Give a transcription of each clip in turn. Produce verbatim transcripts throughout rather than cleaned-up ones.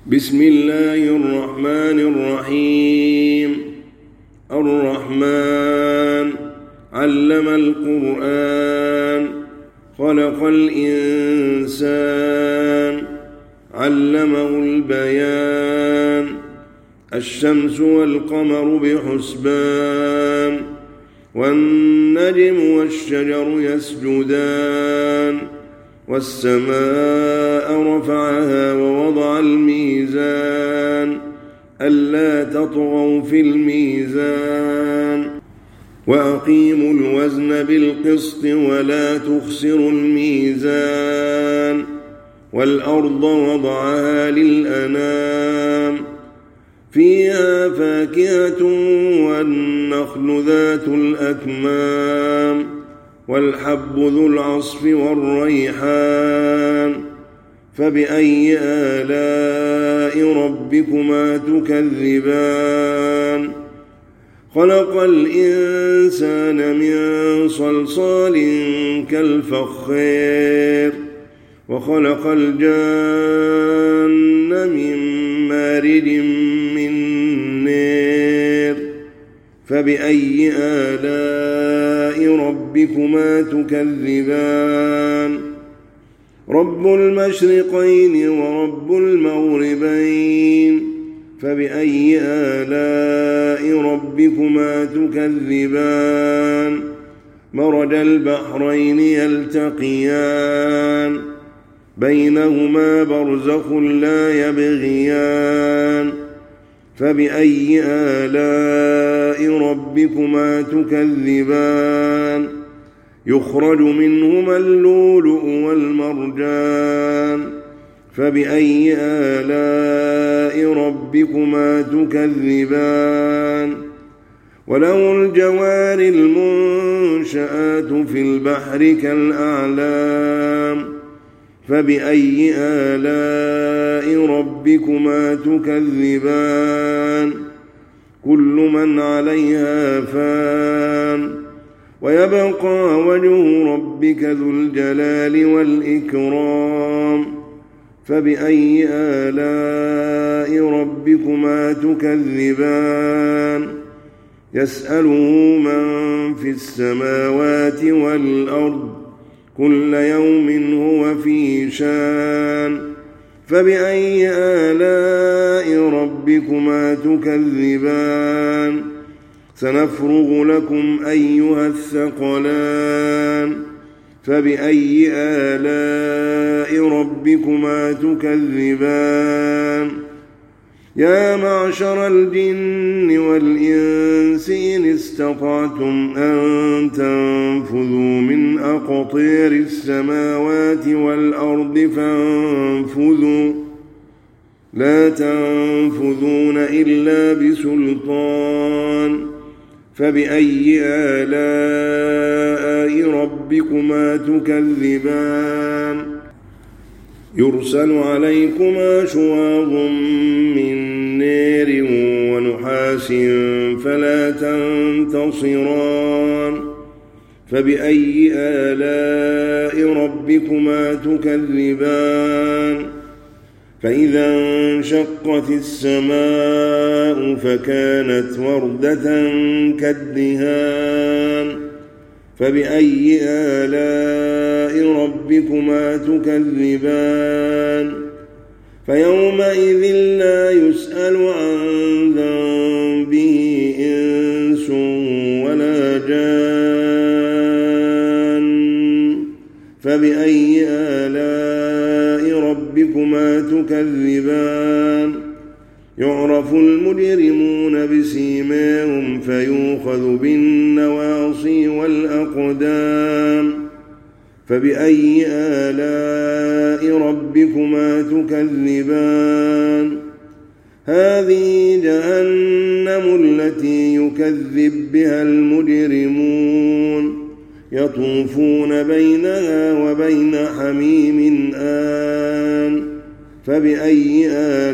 بسم الله الرحمن الرحيم. الرحمن علم القرآن خلق الإنسان علمه البيان. الشمس والقمر بحسبان والنجم والشجر يسجدان والسماء رفعها ووضع الميزان ألا تطغوا في الميزان وأقيموا الوزن بالقسط ولا تخسروا الميزان والأرض وضعها للأنام فيها فاكهة والنخل ذات الأكمام والحب ذو العصف والريحان. فبأي آلاء ربكما تكذبان؟ خلق الإنسان من صلصال كالفخار وخلق الجان من مارج من نار. فبأي آلاء ربكما تكذبان؟ رب المشرقين ورب المغربين. فبأي آلاء ربكما تكذبان؟ مرج البحرين يلتقيان بينهما برزخ لا يبغيان. فبأي آلاء ربكما تكذبان؟ يخرج منهما اللؤلؤ والمرجان. فبأي آلاء ربكما تكذبان؟ وله الجوار المنشآت في البحر كالأعلام. فبأي آلاء ربكما تكذبان؟ كل من عليها فان ويبقى وجه ربك ذو الجلال والإكرام. فبأي آلاء ربكما تكذبان؟ يسأله من في السماوات والأرض كل يوم هو في شان. فبأي آلاء ربكما تكذبان؟ سنفرغ لكم أيها الثقلان. فبأي آلاء ربكما تكذبان؟ يا معشر الجن والإنس إن استطعتم أن تنفذوا من أقطار السماوات والأرض فانفذوا لا تنفذون إلا بسلطان. فبأي آلاء ربكما تكذبان؟ يرسل عليكما شواظ من نار ونحاس فلا تنتصران. فبأي آلاء ربكما تكذبان؟ فإذا انشقت السماء فكانت وردة كالدهان. فبأي آلاء ربكما تكذبان؟ فيومئذ لا يسأل عن ذنبه إنس ولا جان. فبأي آلاء ربكما تكذبان؟ يعرف المجرمون بسيماهم فيؤخذ بالنواصي والأقدام. فبأي آلاء ربكما تكذبان؟ هذه جهنم التي يكذب بها المجرمون يطوفون بينها وبين حميم آن. فبأي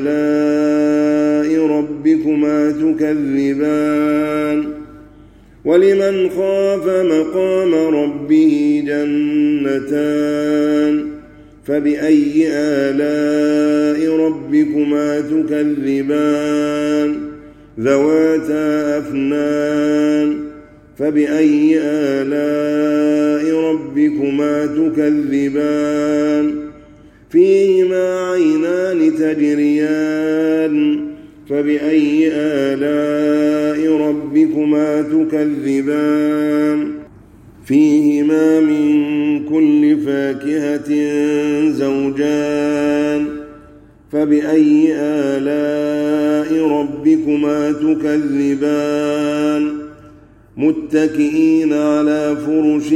آلاء ربكما تكذبان؟ ولمن خاف مقام ربه جنتان فبأي آلاء ربكما تكذبان ذواتا أفنان فبأي آلاء ربكما تكذبان فيهما عينان تجريان فبأي آلاء ربكما تكذبان فيهما من كل فاكهة زوجان فبأي آلاء ربكما تكذبان متكئين على فرش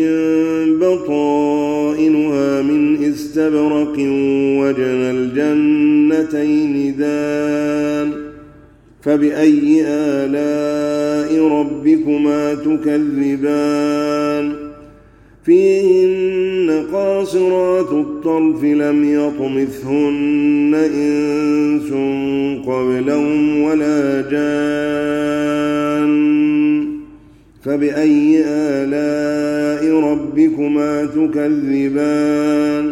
بطائنها من استبرق وجنى الجنتين دان فبأي آلاء ربكما تكذبان فيهن قاصرات الطرف لم يطمثهن إنس قبلهم ولا جان فبأي آلاء ربكما تكذبان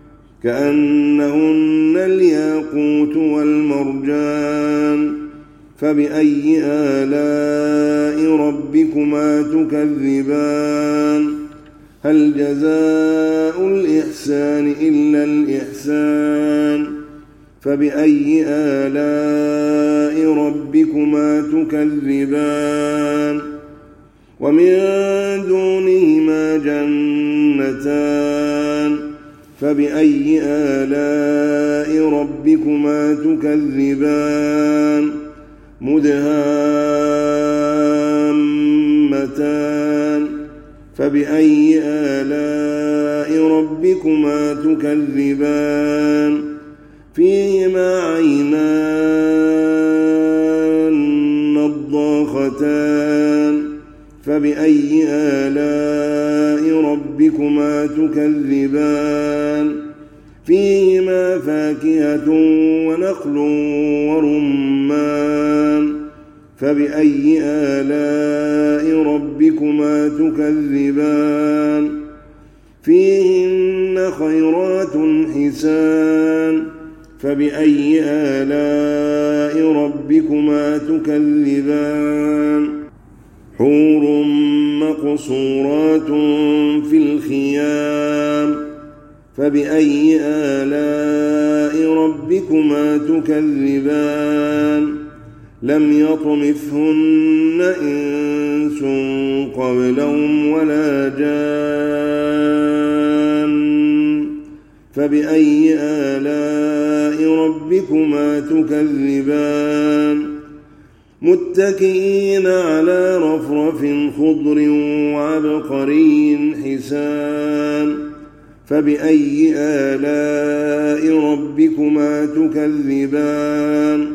كأنهن الياقوت والمرجان فبأي آلاء ربكما تكذبان هل جزاء الإحسان إلا الإحسان فبأي آلاء ربكما تكذبان ومن دونهما جنتان فبأي آلاء ربكما تكذبان مدهامتان فبأي آلاء ربكما تكذبان فيهما عينان نضاختان فبأي آلاء ربكما تكذبان فيهما فاكهة ونخل ورمان فبأي آلاء ربكما تكذبان فيهن خيرات حسان فبأي آلاء ربكما تكذبان حور مقصورات في الخيام فبأي آلاء ربكما تكذبان لم يطمثهن إنس قبلهم ولا جان فبأي آلاء ربكما تكذبان متكئين على رفرف خضر وعبقري حسان فبأي آلاء ربكما تكذبان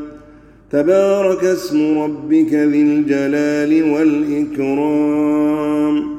تبارك اسم ربك ذي الجلال والإكرام